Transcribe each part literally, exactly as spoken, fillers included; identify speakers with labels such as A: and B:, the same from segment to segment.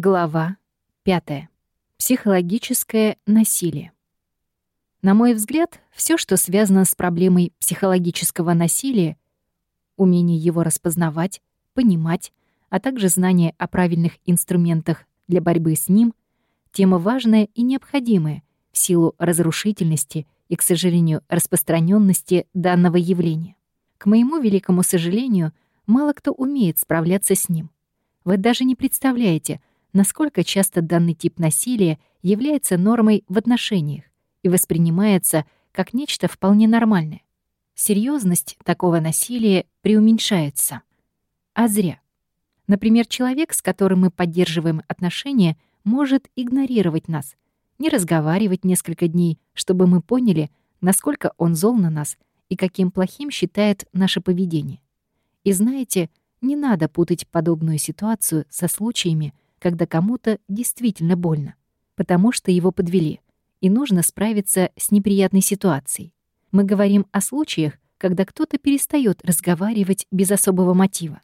A: Глава пятая. Психологическое насилие. На мой взгляд, все, что связано с проблемой психологического насилия, умение его распознавать, понимать, а также знание о правильных инструментах для борьбы с ним, тема важная и необходимая в силу разрушительности и, к сожалению, распространенности данного явления. К моему великому сожалению, мало кто умеет справляться с ним. Вы даже не представляете, насколько часто данный тип насилия является нормой в отношениях и воспринимается как нечто вполне нормальное. Серьезность такого насилия преуменьшается. А зря. Например, человек, с которым мы поддерживаем отношения, может игнорировать нас, не разговаривать несколько дней, чтобы мы поняли, насколько он зол на нас и каким плохим считает наше поведение. И знаете, не надо путать подобную ситуацию со случаями, когда кому-то действительно больно, потому что его подвели, и нужно справиться с неприятной ситуацией. Мы говорим о случаях, когда кто-то перестает разговаривать без особого мотива.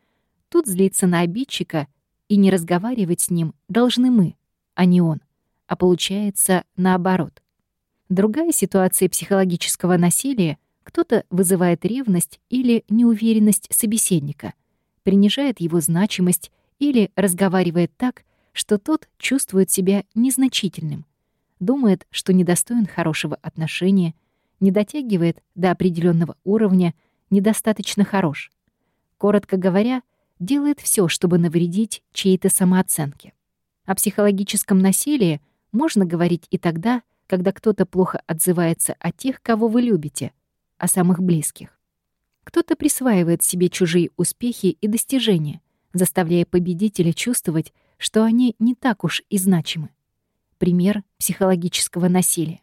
A: Тут злиться на обидчика и не разговаривать с ним должны мы, а не он, а получается наоборот. Другая ситуация психологического насилия — кто-то вызывает ревность или неуверенность собеседника, принижает его значимость или разговаривает так, что тот чувствует себя незначительным, думает, что недостоин хорошего отношения, не дотягивает до определенного уровня, недостаточно хорош. Коротко говоря, делает все, чтобы навредить чьей-то самооценке. О психологическом насилии можно говорить и тогда, когда кто-то плохо отзывается о тех, кого вы любите, о самых близких. Кто-то присваивает себе чужие успехи и достижения, заставляя победителя чувствовать, что они не так уж и значимы. Пример психологического насилия.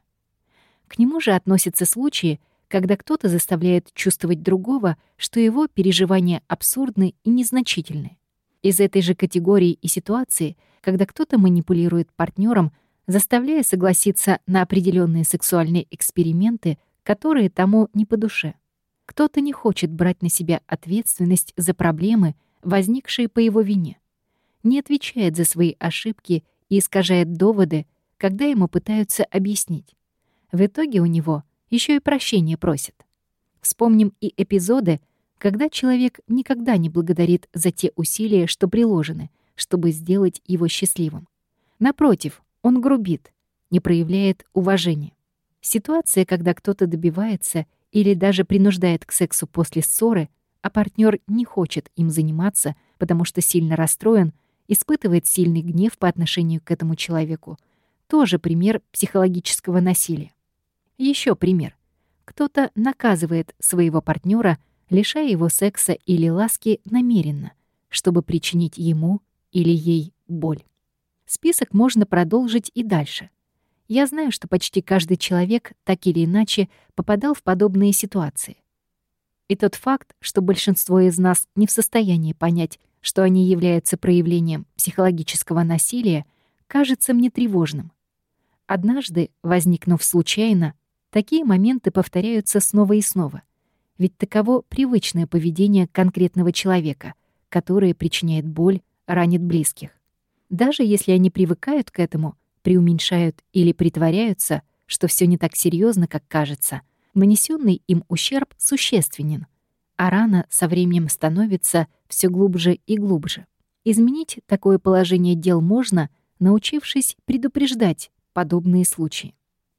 A: К нему же относятся случаи, когда кто-то заставляет чувствовать другого, что его переживания абсурдны и незначительны. Из этой же категории и ситуации, когда кто-то манипулирует партнером, заставляя согласиться на определенные сексуальные эксперименты, которые тому не по душе. Кто-то не хочет брать на себя ответственность за проблемы, возникшие по его вине, не отвечает за свои ошибки и искажает доводы, когда ему пытаются объяснить. В итоге у него еще и прощения просят. Вспомним и эпизоды, когда человек никогда не благодарит за те усилия, что приложены, чтобы сделать его счастливым. Напротив, он грубит, не проявляет уважения. Ситуация, когда кто-то добивается или даже принуждает к сексу после ссоры, а партнер не хочет им заниматься, потому что сильно расстроен, испытывает сильный гнев по отношению к этому человеку, тоже пример психологического насилия. Еще пример. Кто-то наказывает своего партнера, лишая его секса или ласки намеренно, чтобы причинить ему или ей боль. Список можно продолжить и дальше. Я знаю, что почти каждый человек так или иначе попадал в подобные ситуации. И тот факт, что большинство из нас не в состоянии понять, что они являются проявлением психологического насилия, кажется мне тревожным. Однажды, возникнув случайно, такие моменты повторяются снова и снова, ведь таково привычное поведение конкретного человека, которое причиняет боль, ранит близких. Даже если они привыкают к этому, преуменьшают или притворяются, что все не так серьезно, как кажется, нанесенный им ущерб существенен, а рана со временем становится все глубже и глубже. Изменить такое положение дел можно, научившись предупреждать подобные случаи.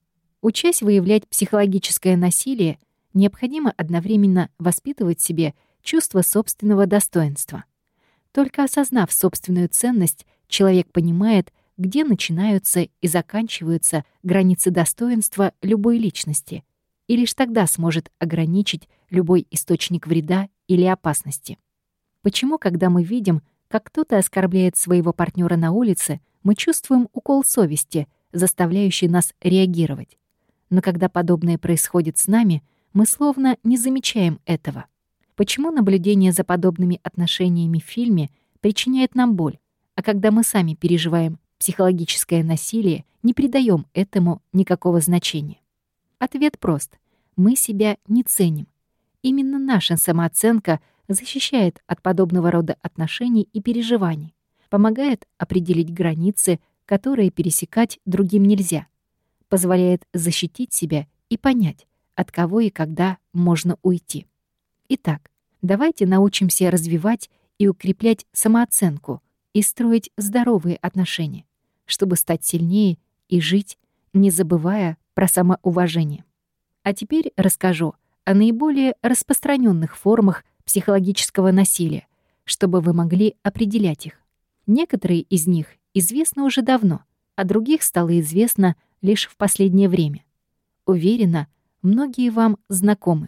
A: Учась выявлять психологическое насилие, необходимо одновременно воспитывать в себе чувство собственного достоинства. Только осознав собственную ценность, человек понимает, где начинаются и заканчиваются границы достоинства любой личности, и лишь тогда сможет ограничить любой источник вреда или опасности. Почему, когда мы видим, как кто-то оскорбляет своего партнера на улице, мы чувствуем укол совести, заставляющий нас реагировать? Но когда подобное происходит с нами, мы словно не замечаем этого. Почему наблюдение за подобными отношениями в фильме причиняет нам боль, а когда мы сами переживаем психологическое насилие, не придаем этому никакого значения? Ответ прост. Мы себя не ценим. Именно наша самооценка защищает от подобного рода отношений и переживаний. помогает определить границы, которые пересекать другим нельзя, позволяет защитить себя и понять, от кого и когда можно уйти. Итак, давайте научимся развивать и укреплять самооценку и строить здоровые отношения, чтобы стать сильнее и жить, не забывая про самоуважение. А теперь расскажу о наиболее распространенных формах психологического насилия, чтобы вы могли определять их. Некоторые из них известны уже давно, а других стало известно лишь в последнее время. Уверена, многие вам знакомы.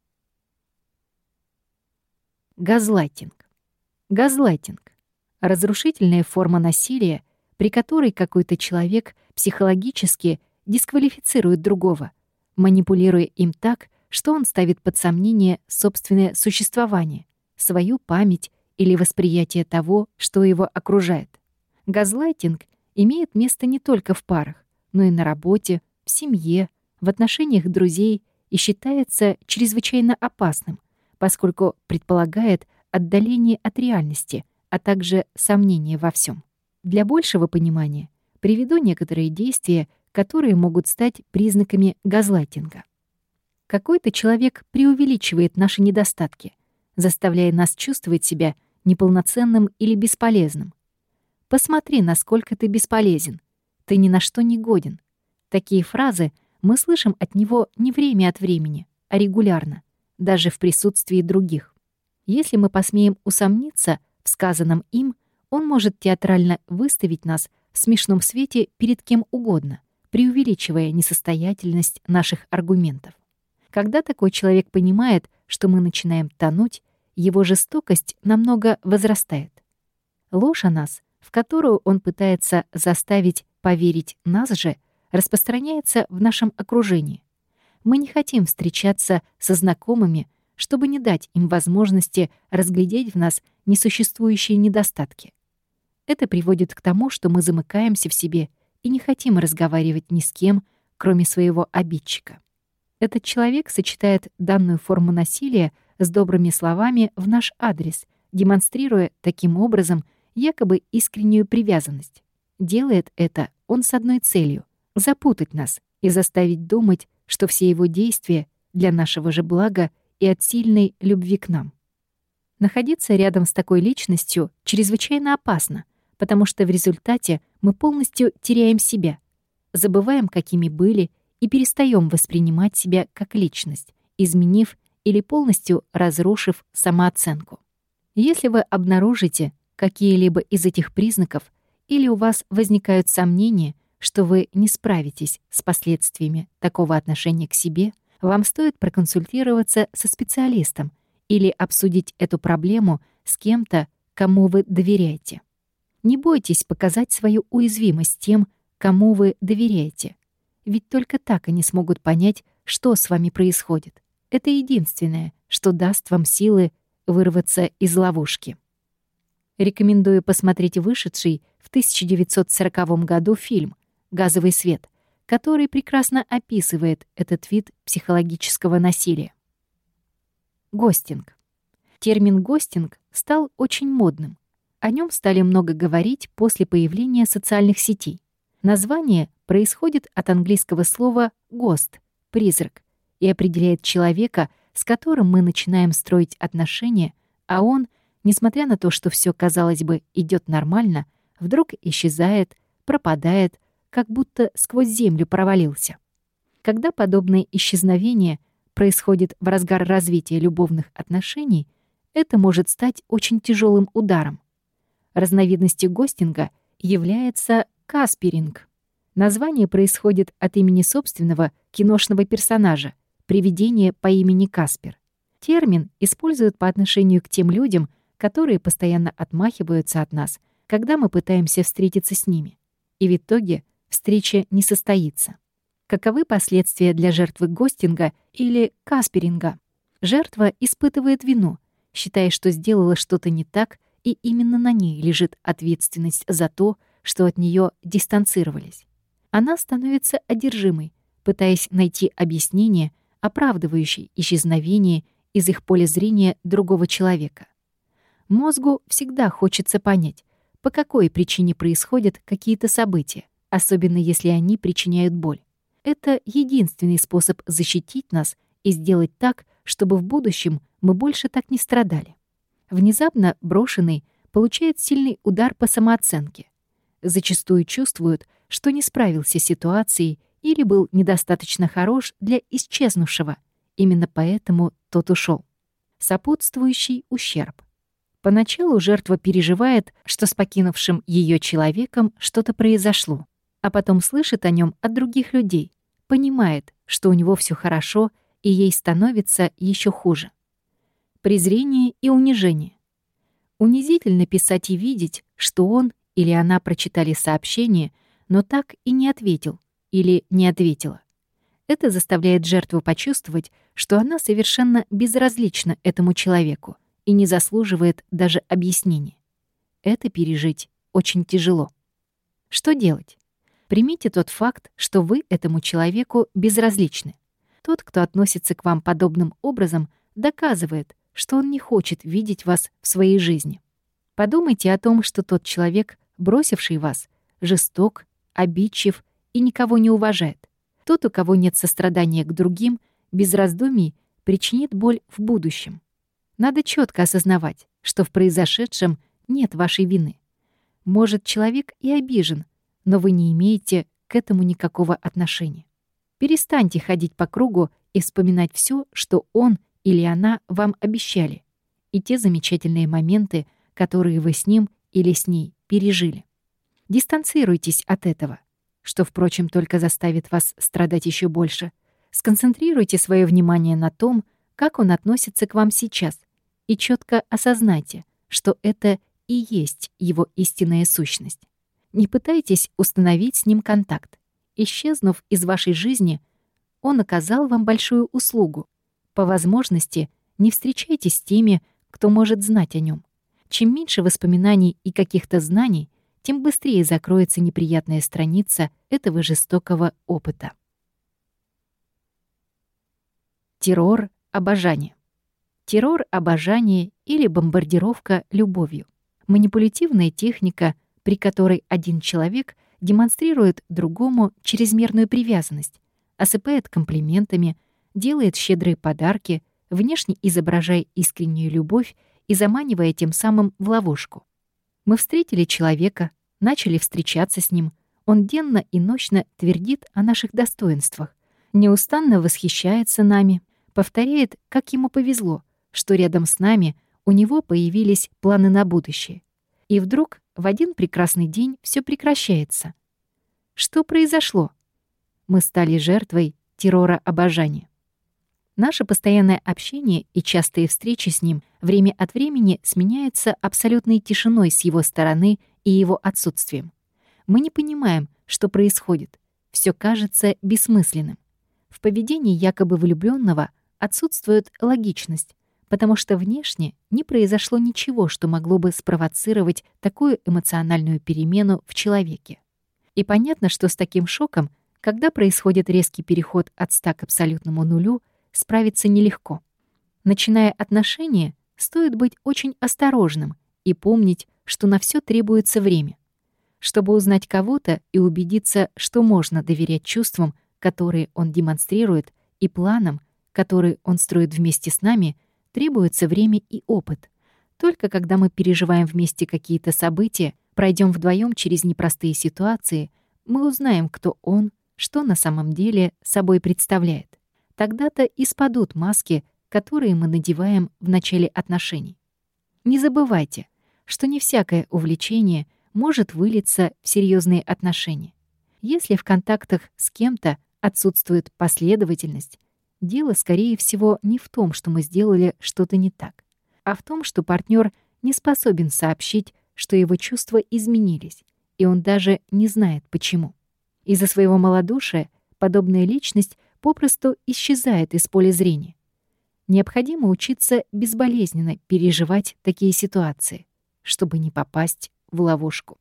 A: Газлайтинг. Газлайтинг — разрушительная форма насилия, при которой какой-то человек психологически дисквалифицирует другого, манипулируя им так, что он ставит под сомнение собственное существование, свою память или восприятие того, что его окружает. Газлайтинг имеет место не только в парах, но и на работе, в семье, в отношениях друзей и считается чрезвычайно опасным, поскольку предполагает отдаление от реальности, а также сомнение во всем. Для большего понимания приведу некоторые действия, которые могут стать признаками газлайтинга. Какой-то человек преувеличивает наши недостатки, заставляя нас чувствовать себя неполноценным или бесполезным. «Посмотри, насколько ты бесполезен. Ты ни на что не годен». Такие фразы мы слышим от него не время от времени, а регулярно, даже в присутствии других. Если мы посмеем усомниться в сказанном им, он может театрально выставить нас в смешном свете перед кем угодно, преувеличивая несостоятельность наших аргументов. Когда такой человек понимает, что мы начинаем тонуть, его жестокость намного возрастает. Ложь о нас, в которую он пытается заставить поверить нас же, распространяется в нашем окружении. Мы не хотим встречаться со знакомыми, чтобы не дать им возможности разглядеть в нас несуществующие недостатки. Это приводит к тому, что мы замыкаемся в себе и не хотим разговаривать ни с кем, кроме своего обидчика. Этот человек сочетает данную форму насилия с добрыми словами в наш адрес, демонстрируя таким образом якобы искреннюю привязанность. Делает это он с одной целью — запутать нас и заставить думать, что все его действия для нашего же блага и от сильной любви к нам. Находиться рядом с такой личностью чрезвычайно опасно, потому что в результате мы полностью теряем себя, забываем, какими были, и перестаем воспринимать себя как личность, изменив или полностью разрушив самооценку. Если вы обнаружите какие-либо из этих признаков или у вас возникают сомнения, что вы не справитесь с последствиями такого отношения к себе, вам стоит проконсультироваться со специалистом или обсудить эту проблему с кем-то, кому вы доверяете. Не бойтесь показать свою уязвимость тем, кому вы доверяете. Ведь только так они смогут понять, что с вами происходит. Это единственное, что даст вам силы вырваться из ловушки. Рекомендую посмотреть вышедший в тысяча девятьсот сороковом году фильм «Газовый свет», который прекрасно описывает этот вид психологического насилия. Гостинг. Термин «гостинг» стал очень модным. О нем стали много говорить после появления социальных сетей. Название происходит от английского слова «ghost» — «призрак» и определяет человека, с которым мы начинаем строить отношения, а он, несмотря на то, что все, казалось бы, идет нормально, вдруг исчезает, пропадает, как будто сквозь землю провалился. Когда подобное исчезновение происходит в разгар развития любовных отношений, это может стать очень тяжелым ударом. Разновидностью гостинга является касперинг. Название происходит от имени собственного киношного персонажа, привидения по имени Каспер. Термин используют по отношению к тем людям, которые постоянно отмахиваются от нас, когда мы пытаемся встретиться с ними. И в итоге встреча не состоится. Каковы последствия для жертвы гостинга или касперинга? Жертва испытывает вину, считая, что сделала что-то не так, и именно на ней лежит ответственность за то, что от нее дистанцировались. Она становится одержимой, пытаясь найти объяснение, оправдывающее исчезновение из их поля зрения другого человека. Мозгу всегда хочется понять, по какой причине происходят какие-то события, особенно если они причиняют боль. Это единственный способ защитить нас и сделать так, чтобы в будущем мы больше так не страдали. Внезапно брошенный получает сильный удар по самооценке. Зачастую чувствуют, что не справился с ситуацией или был недостаточно хорош для исчезнувшего. Именно поэтому тот ушел. Сопутствующий ущерб. Поначалу жертва переживает, что с покинувшим ее человеком что-то произошло, а потом слышит о нем от других людей, понимает, что у него все хорошо, и ей становится еще хуже. Презрение и унижение. Унизительно писать и видеть, что он или она прочитали сообщение, но так и не ответил или не ответила. Это заставляет жертву почувствовать, что она совершенно безразлична этому человеку и не заслуживает даже объяснения. Это пережить очень тяжело. Что делать? Примите тот факт, что вы этому человеку безразличны. Тот, кто относится к вам подобным образом, доказывает, что он не хочет видеть вас в своей жизни. Подумайте о том, что тот человек, бросивший вас, жесток, обидчив и никого не уважает. Тот, у кого нет сострадания к другим, без раздумий причинит боль в будущем. Надо четко осознавать, что в произошедшем нет вашей вины. Может, человек и обижен, но вы не имеете к этому никакого отношения. Перестаньте ходить по кругу и вспоминать все, что он или она вам обещали, и те замечательные моменты, которые вы с ним или с ней пережили. Дистанцируйтесь от этого, что, впрочем, только заставит вас страдать еще больше. Сконцентрируйте свое внимание на том, как он относится к вам сейчас, и четко осознайте, что это и есть его истинная сущность. Не пытайтесь установить с ним контакт. Исчезнув из вашей жизни, он оказал вам большую услугу. По возможности не встречайтесь с теми, кто может знать о нем. Чем меньше воспоминаний и каких-то знаний, тем быстрее закроется неприятная страница этого жестокого опыта. Террор обожания. Террор обожания или бомбардировка любовью. Манипулятивная техника, при которой один человек демонстрирует другому чрезмерную привязанность, осыпает комплиментами, делает щедрые подарки, внешне изображая искреннюю любовь и заманивая тем самым в ловушку. Мы встретили человека, начали встречаться с ним, он денно и ночно твердит о наших достоинствах, неустанно восхищается нами, повторяет, как ему повезло, что рядом с нами у него появились планы на будущее. И вдруг в один прекрасный день все прекращается. Что произошло? Мы стали жертвой террора обожания. Наше постоянное общение и частые встречи с ним время от времени сменяются абсолютной тишиной с его стороны и его отсутствием. Мы не понимаем, что происходит. Все кажется бессмысленным. В поведении якобы влюбленного отсутствует логичность, потому что внешне не произошло ничего, что могло бы спровоцировать такую эмоциональную перемену в человеке. И понятно, что с таким шоком, когда происходит резкий переход от ста к абсолютному нулю, справиться нелегко. Начиная отношения, стоит быть очень осторожным и помнить, что на все требуется время. Чтобы узнать кого-то и убедиться, что можно доверять чувствам, которые он демонстрирует, и планам, которые он строит вместе с нами, требуется время и опыт. Только когда мы переживаем вместе какие-то события, пройдем вдвоем через непростые ситуации, мы узнаем, кто он, что на самом деле собой представляет. Тогда-то и спадут маски, которые мы надеваем в начале отношений. Не забывайте, что не всякое увлечение может вылиться в серьезные отношения. Если в контактах с кем-то отсутствует последовательность, дело, скорее всего, не в том, что мы сделали что-то не так, а в том, что партнер не способен сообщить, что его чувства изменились, и он даже не знает, почему. Из-за своего малодушия подобная личность попросту исчезает из поля зрения. Необходимо учиться безболезненно переживать такие ситуации, чтобы не попасть в ловушку.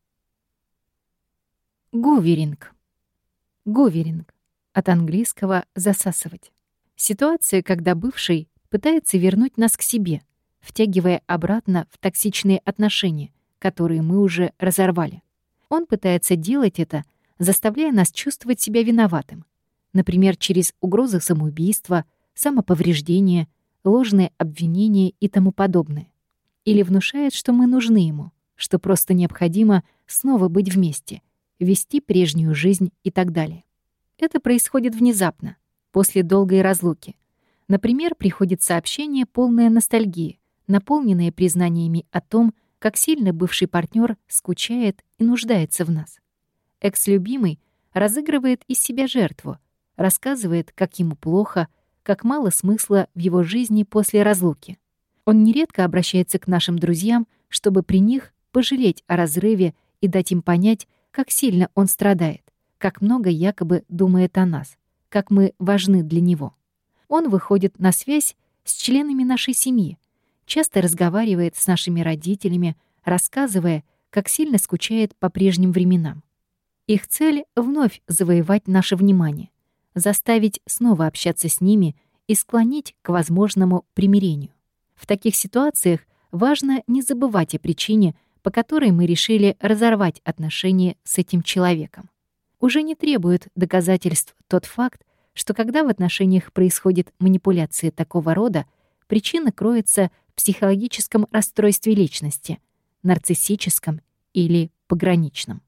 A: Говеринг. Говеринг. От английского «засасывать». Ситуация, когда бывший пытается вернуть нас к себе, втягивая обратно в токсичные отношения, которые мы уже разорвали. Он пытается делать это, заставляя нас чувствовать себя виноватым. Например, через угрозы самоубийства, самоповреждения, ложные обвинения и тому подобное. Или внушает, что мы нужны ему, что просто необходимо снова быть вместе, вести прежнюю жизнь и так далее. Это происходит внезапно, после долгой разлуки. Например, приходит сообщение, полное ностальгии, наполненное признаниями о том, как сильно бывший партнер скучает и нуждается в нас. Экс-любимый разыгрывает из себя жертву, рассказывает, как ему плохо, как мало смысла в его жизни после разлуки. Он нередко обращается к нашим друзьям, чтобы при них пожалеть о разрыве и дать им понять, как сильно он страдает, как много якобы думает о нас, как мы важны для него. Он выходит на связь с членами нашей семьи, часто разговаривает с нашими родителями, рассказывая, как сильно скучает по прежним временам. Их цель — вновь завоевать наше внимание, заставить снова общаться с ними и склонить к возможному примирению. В таких ситуациях важно не забывать о причине, по которой мы решили разорвать отношения с этим человеком. Уже не требует доказательств тот факт, что когда в отношениях происходит манипуляция такого рода, причина кроется в психологическом расстройстве личности, нарциссическом или пограничном.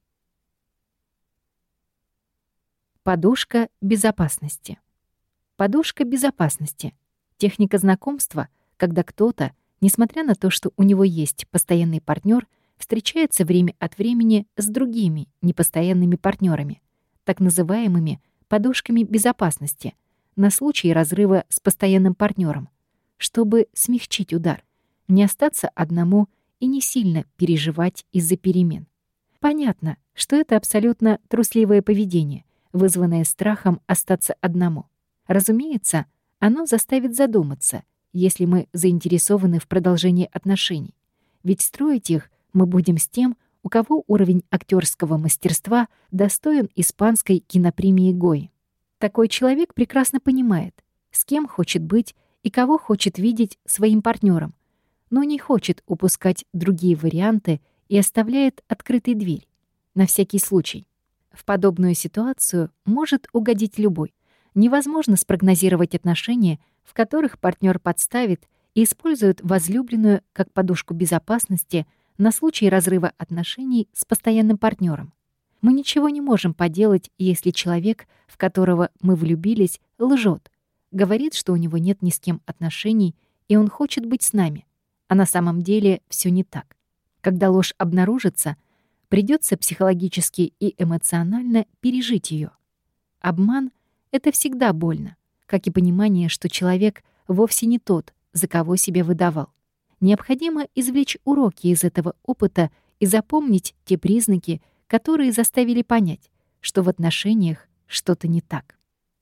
A: Подушка безопасности. Подушка безопасности — техника знакомства, когда кто-то, несмотря на то, что у него есть постоянный партнер, встречается время от времени с другими непостоянными партнерами, так называемыми подушками безопасности, на случай разрыва с постоянным партнером, чтобы смягчить удар, не остаться одному и не сильно переживать из-за перемен. Понятно, что это абсолютно трусливое поведение, вызванное страхом остаться одному. Разумеется, оно заставит задуматься, если мы заинтересованы в продолжении отношений. Ведь строить их мы будем с тем, у кого уровень актерского мастерства достоин испанской кинопремии Гойи. Такой человек прекрасно понимает, с кем хочет быть и кого хочет видеть своим партнером, но не хочет упускать другие варианты и оставляет открытой дверь, на всякий случай. В подобную ситуацию может угодить любой. Невозможно спрогнозировать отношения, в которых партнер подставит и использует возлюбленную как подушку безопасности на случай разрыва отношений с постоянным партнером. Мы ничего не можем поделать, если человек, в которого мы влюбились, лжет, говорит, что у него нет ни с кем отношений, и он хочет быть с нами, а на самом деле все не так. Когда ложь обнаружится, придется психологически и эмоционально пережить ее. Обман — это всегда больно, как и понимание, что человек вовсе не тот, за кого себя выдавал. Необходимо извлечь уроки из этого опыта и запомнить те признаки, которые заставили понять, что в отношениях что-то не так.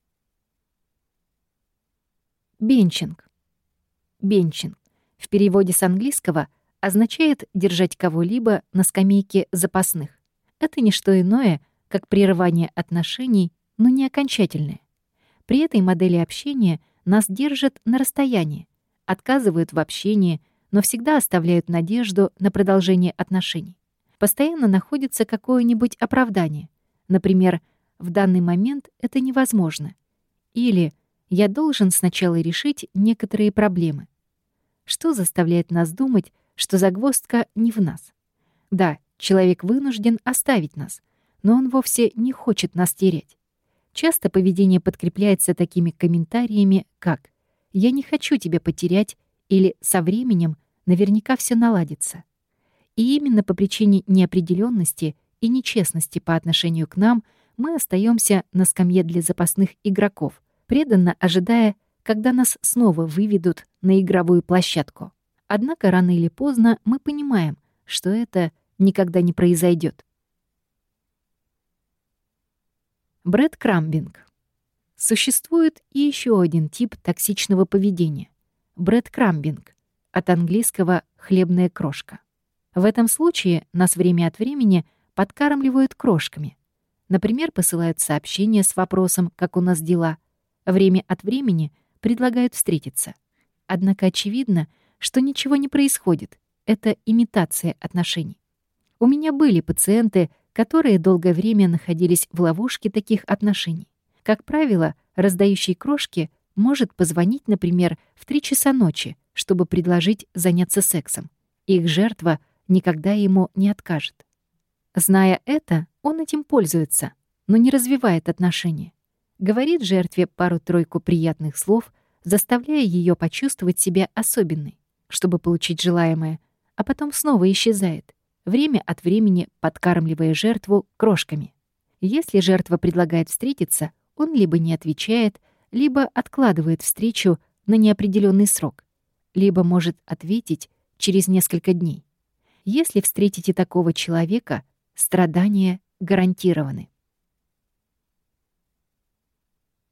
A: Бенчинг. Бенчинг в переводе с английского означает держать кого-либо на скамейке запасных. Это не что иное, как прерывание отношений, но не окончательное. При этой модели общения нас держат на расстоянии, отказывают в общении, но всегда оставляют надежду на продолжение отношений. Постоянно находится какое-нибудь оправдание. Например, в данный момент это невозможно. Или я должен сначала решить некоторые проблемы. Что заставляет нас думать, что загвоздка не в нас? Да, человек вынужден оставить нас, но он вовсе не хочет нас терять. Часто поведение подкрепляется такими комментариями, как «я не хочу тебя потерять» или «со временем наверняка все наладится». И именно по причине неопределенности и нечестности по отношению к нам мы остаемся на скамье для запасных игроков, преданно ожидая, когда нас снова выведут на игровую площадку. Однако рано или поздно мы понимаем, что это никогда не произойдет. Брэдкрамбинг. Существует и еще один тип токсичного поведения — брэдкрамбинг, от английского «хлебная крошка». В этом случае нас время от времени подкармливают крошками. Например, посылают сообщения с вопросом «как у нас дела?», время от времени предлагают встретиться. Однако очевидно, что ничего не происходит. Это имитация отношений. У меня были пациенты, которые долгое время находились в ловушке таких отношений. Как правило, раздающий крошки может позвонить, например, в три часа ночи, чтобы предложить заняться сексом. Их жертва никогда ему не откажет. Зная это, он этим пользуется, но не развивает отношения. Говорит жертве пару-тройку приятных слов, заставляя ее почувствовать себя особенной, чтобы получить желаемое, а потом снова исчезает, время от времени подкармливая жертву крошками. Если жертва предлагает встретиться, он либо не отвечает, либо откладывает встречу на неопределенный срок, либо может ответить через несколько дней. Если встретите такого человека, страдания гарантированы.